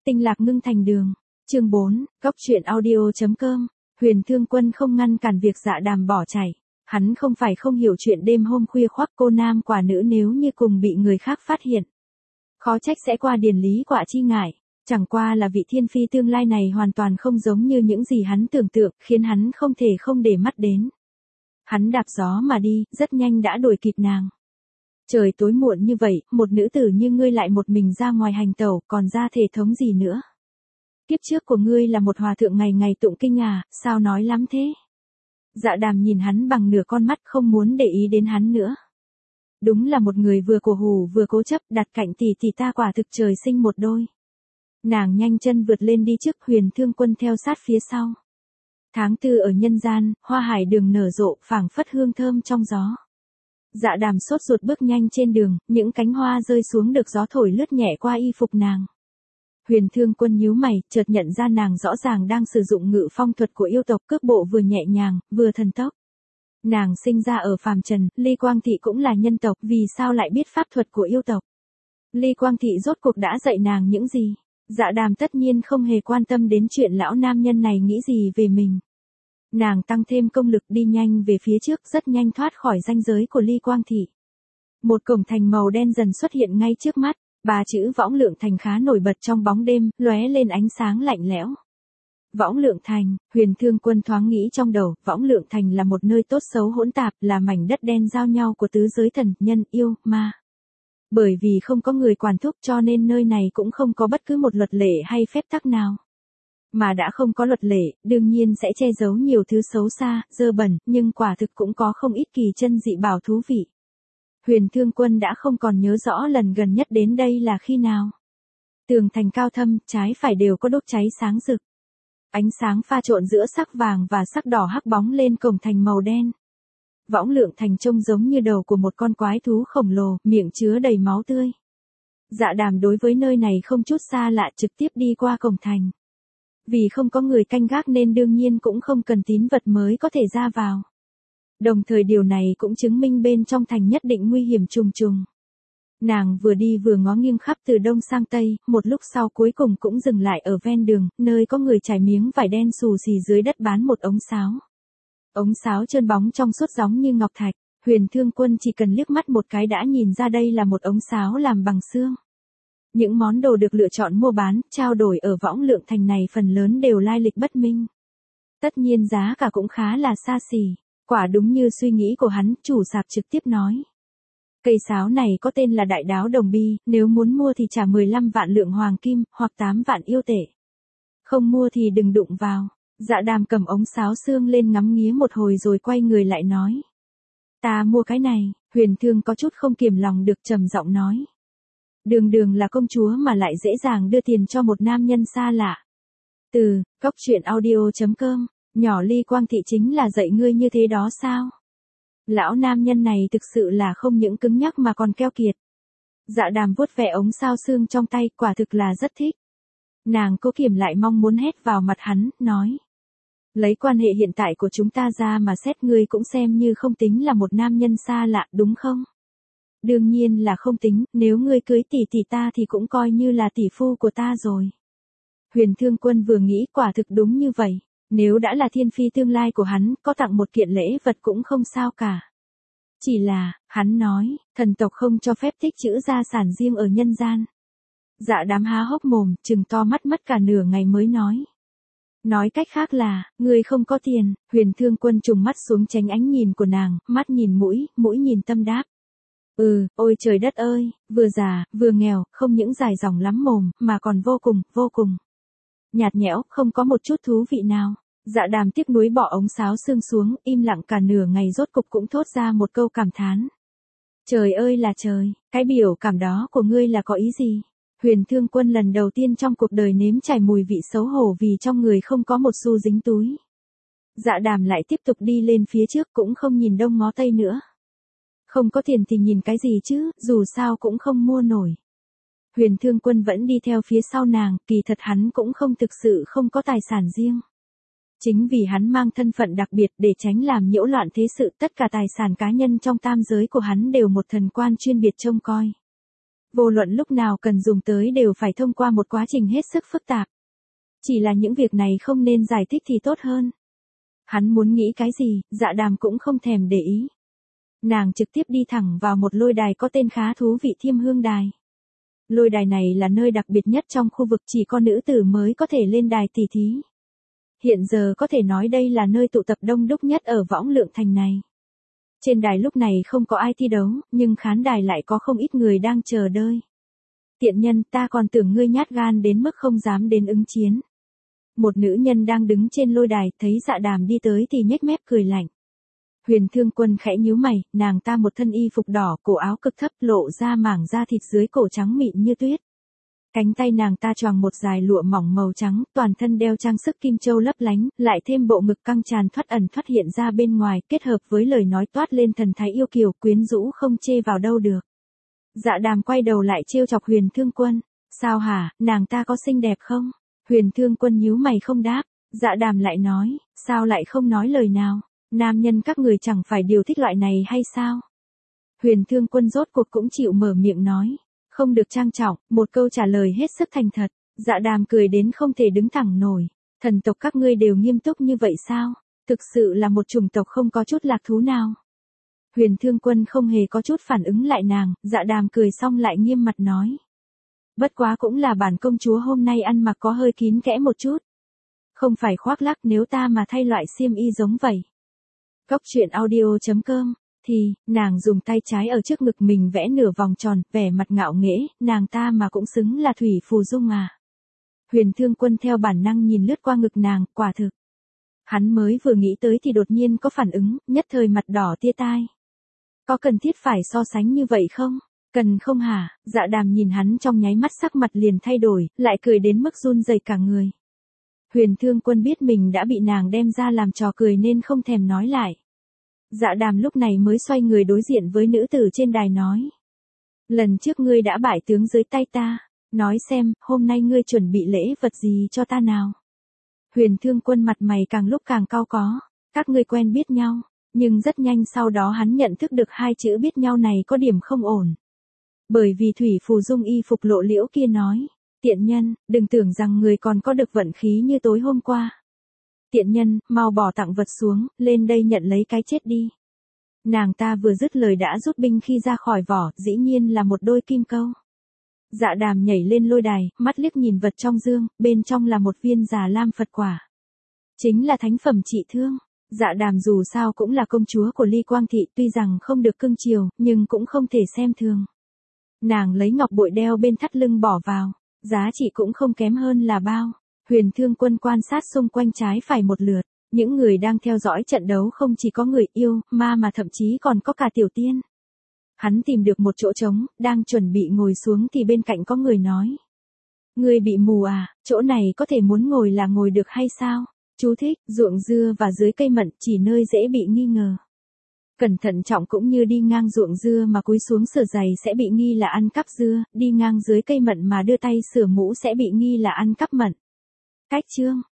Tinh lạc ngưng thành đường. Chương 4, Góc truyện audio.com. Huyền Thương Quân không ngăn cản việc Dạ Đàm bỏ chạy. Hắn không phải không hiểu chuyện đêm hôm khuya khoác cô nam quả nữ nếu như cùng bị người khác phát hiện. Khó trách sẽ qua điền lý quả chi ngại. Chẳng qua là vị thiên phi tương lai này hoàn toàn không giống như những gì hắn tưởng tượng, khiến hắn không thể không để mắt đến. Hắn đạp gió mà đi, rất nhanh đã đuổi kịp nàng. Trời tối muộn như vậy, một nữ tử như ngươi lại một mình ra ngoài hành tẩu, còn ra thể thống gì nữa? Kiếp trước của ngươi là một hòa thượng ngày ngày tụng kinh à, sao nói lắm thế? Dạ Đàm nhìn hắn bằng nửa con mắt, không muốn để ý đến hắn nữa. Đúng là một người vừa cổ hủ vừa cố chấp, đặt cạnh tỷ tỷ ta quả thực trời sinh một đôi. Nàng nhanh chân vượt lên đi trước, Huyền Thương Quân theo sát phía sau. Tháng 4 ở nhân gian, hoa hải đường nở rộ, phảng phất hương thơm trong gió. Dạ Đàm sốt ruột bước nhanh trên đường, những cánh hoa rơi xuống được gió thổi lướt nhẹ qua y phục nàng. Huyền Thương Quân nhíu mày, chợt nhận ra nàng rõ ràng đang sử dụng ngự phong thuật của yêu tộc, cước bộ vừa nhẹ nhàng, vừa thần tốc. Nàng sinh ra ở phàm trần, Ly Quang Thị cũng là nhân tộc, vì sao lại biết pháp thuật của yêu tộc? Ly Quang Thị rốt cuộc đã dạy nàng những gì? Dạ Đàm tất nhiên không hề quan tâm đến chuyện lão nam nhân này nghĩ gì về mình. Nàng tăng thêm công lực đi nhanh về phía trước, rất nhanh thoát khỏi ranh giới của Ly Quang Thị. Một cổng thành màu đen dần xuất hiện ngay trước mắt, 3 chữ Võng Lượng Thành khá nổi bật trong bóng đêm, lóe lên ánh sáng lạnh lẽo. Võng Lượng Thành, Huyền Thương Quân thoáng nghĩ trong đầu, Võng Lượng Thành là một nơi tốt xấu hỗn tạp, là mảnh đất đen giao nhau của tứ giới thần, nhân, yêu, ma. Bởi vì không có người quản thúc cho nên nơi này cũng không có bất cứ một luật lệ hay phép tắc nào. Mà đã không có luật lệ, đương nhiên sẽ che giấu nhiều thứ xấu xa, dơ bẩn, nhưng quả thực cũng có không ít kỳ chân dị bảo thú vị. Huyền Thương Quân đã không còn nhớ rõ lần gần nhất đến đây là khi nào. Tường thành cao thâm, trái phải đều có đốt cháy sáng rực. Ánh sáng pha trộn giữa sắc vàng và sắc đỏ hắc bóng lên cổng thành màu đen. Võng Lượng Thành trông giống như đầu của một con quái thú khổng lồ, miệng chứa đầy máu tươi. Dạ Đàm đối với nơi này không chút xa lạ, trực tiếp đi qua cổng thành. Vì không có người canh gác nên đương nhiên cũng không cần tín vật mới có thể ra vào. Đồng thời điều này cũng chứng minh bên trong thành nhất định nguy hiểm trùng trùng. Nàng vừa đi vừa ngó nghiêng khắp từ đông sang tây, một lúc sau cuối cùng cũng dừng lại ở ven đường, nơi có người trải miếng vải đen xù xì dưới đất bán một ống sáo. Ống sáo trơn bóng trong suốt giống như ngọc thạch, Huyền Thương Quân chỉ cần liếc mắt một cái đã nhìn ra đây là một ống sáo làm bằng xương. Những món đồ được lựa chọn mua bán, trao đổi ở Võng Lượng Thành này phần lớn đều lai lịch bất minh. Tất nhiên giá cả cũng khá là xa xỉ, quả đúng như suy nghĩ của hắn, chủ sạp trực tiếp nói. Cây sáo này có tên là Đại Đáo Đồng Bi, nếu muốn mua thì trả 15 vạn lượng hoàng kim, hoặc 8 vạn yêu tệ. Không mua thì đừng đụng vào. Dạ Đàm cầm ống sáo xương lên ngắm nghía một hồi rồi quay người lại nói. Ta mua cái này, Huyền Thương có chút không kiềm lòng được trầm giọng nói. Đường đường là công chúa mà lại dễ dàng đưa tiền cho một nam nhân xa lạ. Từ, Góc truyện audio.com, nhỏ Ly Quang Thị chính là dạy ngươi như thế đó sao? Lão nam nhân này thực sự là không những cứng nhắc mà còn keo kiệt. Dạ Đàm vuốt ve ống sao xương trong tay, quả thực là rất thích. Nàng cố kiềm lại mong muốn hét vào mặt hắn, nói. Lấy quan hệ hiện tại của chúng ta ra mà xét, ngươi cũng xem như không tính là một nam nhân xa lạ, đúng không? Đương nhiên là không tính, nếu ngươi cưới tỷ tỷ ta thì cũng coi như là tỷ phu của ta rồi. Huyền Thương Quân vừa nghĩ quả thực đúng như vậy, nếu đã là thiên phi tương lai của hắn, có tặng một kiện lễ vật cũng không sao cả. Chỉ là, hắn nói, thần tộc không cho phép tích trữ gia sản riêng ở nhân gian. Dạ Đám há hốc mồm, trừng to mắt mất cả nửa ngày mới nói. Nói cách khác là, ngươi không có tiền. Huyền Thương Quân trùng mắt xuống tránh ánh nhìn của nàng, mắt nhìn mũi, mũi nhìn tâm đáp. Ôi trời đất ơi, vừa già, vừa nghèo, không những dài dòng lắm mồm, mà còn vô cùng. Nhạt nhẽo, không có một chút thú vị nào. Dạ Đàm tiếc nuối bỏ ống sáo xương xuống, im lặng cả nửa ngày rốt cục cũng thốt ra một câu cảm thán. Trời ơi là trời, cái biểu cảm đó của ngươi là có ý gì? Huyền Thương Quân lần đầu tiên trong cuộc đời nếm trải mùi vị xấu hổ vì trong người không có một xu dính túi. Dạ Đàm lại tiếp tục đi lên phía trước, cũng không nhìn đông ngó tây nữa. Không có tiền thì nhìn cái gì chứ, dù sao cũng không mua nổi. Huyền Thương Quân vẫn đi theo phía sau nàng, kỳ thật hắn cũng không thực sự không có tài sản riêng. Chính vì hắn mang thân phận đặc biệt để tránh làm nhiễu loạn thế sự, tất cả tài sản cá nhân trong tam giới của hắn đều một thần quan chuyên biệt trông coi. Vô luận lúc nào cần dùng tới đều phải thông qua một quá trình hết sức phức tạp. Chỉ là những việc này không nên giải thích thì tốt hơn. Hắn muốn nghĩ cái gì, Dạ Đàm cũng không thèm để ý. Nàng trực tiếp đi thẳng vào một lôi đài có tên khá thú vị, Thiêm Hương Đài. Lôi đài này là nơi đặc biệt nhất trong khu vực, chỉ có nữ tử mới có thể lên đài tỉ thí. Hiện giờ có thể nói đây là nơi tụ tập đông đúc nhất ở Võng Lượng Thành này. Trên đài lúc này không có ai thi đấu, nhưng khán đài lại có không ít người đang chờ đợi. Tiện nhân, ta còn tưởng ngươi nhát gan đến mức không dám đến ứng chiến. Một nữ nhân đang đứng trên lôi đài, thấy Dạ Đàm đi tới thì nhếch mép cười lạnh. Huyền Thương Quân khẽ nhíu mày, nàng ta một thân y phục đỏ, cổ áo cực thấp, lộ ra mảng da thịt dưới cổ trắng mịn như tuyết. Cánh tay nàng ta choàng một dải lụa mỏng màu trắng, toàn thân đeo trang sức kim châu lấp lánh, lại thêm bộ ngực căng tràn thoát ẩn thoát hiện ra bên ngoài, kết hợp với lời nói toát lên thần thái yêu kiều, quyến rũ không chê vào đâu được. Dạ Đàm quay đầu lại trêu chọc Huyền Thương Quân. Sao hả, nàng ta có xinh đẹp không? Huyền Thương Quân nhíu mày không đáp. Dạ Đàm lại nói, sao lại không nói lời nào? Nam nhân các người chẳng phải đều thích loại này hay sao? Huyền Thương Quân rốt cuộc cũng chịu mở miệng nói. Không được trang trọng, một câu trả lời hết sức thành thật. Dạ Đàm cười đến không thể đứng thẳng nổi. Thần tộc các ngươi đều nghiêm túc như vậy sao? Thực sự là một chủng tộc không có chút lạc thú nào. Huyền Thương Quân không hề có chút phản ứng lại nàng, Dạ Đàm cười xong lại nghiêm mặt nói. Bất quá cũng là bản công chúa hôm nay ăn mặc có hơi kín kẽ một chút. Không phải khoác lác, nếu ta mà thay loại xiêm y giống vậy. Cóc truyện audio.com, thì, nàng dùng tay trái ở trước ngực mình vẽ nửa vòng tròn, vẻ mặt ngạo nghễ, nàng ta mà cũng xứng là Thủy Phù Dung à. Huyền Thương Quân theo bản năng nhìn lướt qua ngực nàng, quả thực. Hắn mới vừa nghĩ tới thì đột nhiên có phản ứng, nhất thời mặt đỏ tia tai. Có cần thiết phải so sánh như vậy không? Cần không hả? Dạ Đàm nhìn hắn trong nháy mắt sắc mặt liền thay đổi, lại cười đến mức run rẩy cả người. Huyền Thương Quân biết mình đã bị nàng đem ra làm trò cười nên không thèm nói lại. Dạ Đàm lúc này mới xoay người đối diện với nữ tử trên đài nói. Lần trước ngươi đã bại tướng dưới tay ta, nói xem, hôm nay ngươi chuẩn bị lễ vật gì cho ta nào? Huyền Thương Quân mặt mày càng lúc càng cau có, các ngươi quen biết nhau, nhưng rất nhanh sau đó hắn nhận thức được hai chữ biết nhau này có điểm không ổn. Bởi vì Thủy Phù Dung y phục lộ liễu kia nói, tiện nhân, đừng tưởng rằng người còn có được vận khí như tối hôm qua. Tiện nhân, mau bỏ tặng vật xuống, lên đây nhận lấy cái chết đi. Nàng ta vừa dứt lời đã rút binh khi ra khỏi vỏ, dĩ nhiên là một đôi kim câu. Dạ Đàm nhảy lên lôi đài, mắt liếc nhìn vật trong dương, bên trong là một viên Già Lam Phật quả. Chính là thánh phẩm trị thương. Dạ Đàm dù sao cũng là công chúa của Ly Quang Thị, tuy rằng không được cưng chiều, nhưng cũng không thể xem thường. Nàng lấy ngọc bội đeo bên thắt lưng bỏ vào, giá trị cũng không kém hơn là bao. Huyền Thương Quân quan sát xung quanh trái phải một lượt, những người đang theo dõi trận đấu không chỉ có người yêu, ma mà thậm chí còn có cả tiểu tiên. Hắn tìm được một chỗ trống, đang chuẩn bị ngồi xuống thì bên cạnh có người nói. Ngươi bị mù à, chỗ này có thể muốn ngồi là ngồi được hay sao? Chú thích, ruộng dưa và dưới cây mận, chỉ nơi dễ bị nghi ngờ. Cẩn thận trọng cũng như đi ngang ruộng dưa mà cúi xuống sửa giày sẽ bị nghi là ăn cắp dưa, đi ngang dưới cây mận mà đưa tay sửa mũ sẽ bị nghi là ăn cắp mận. Cách chương.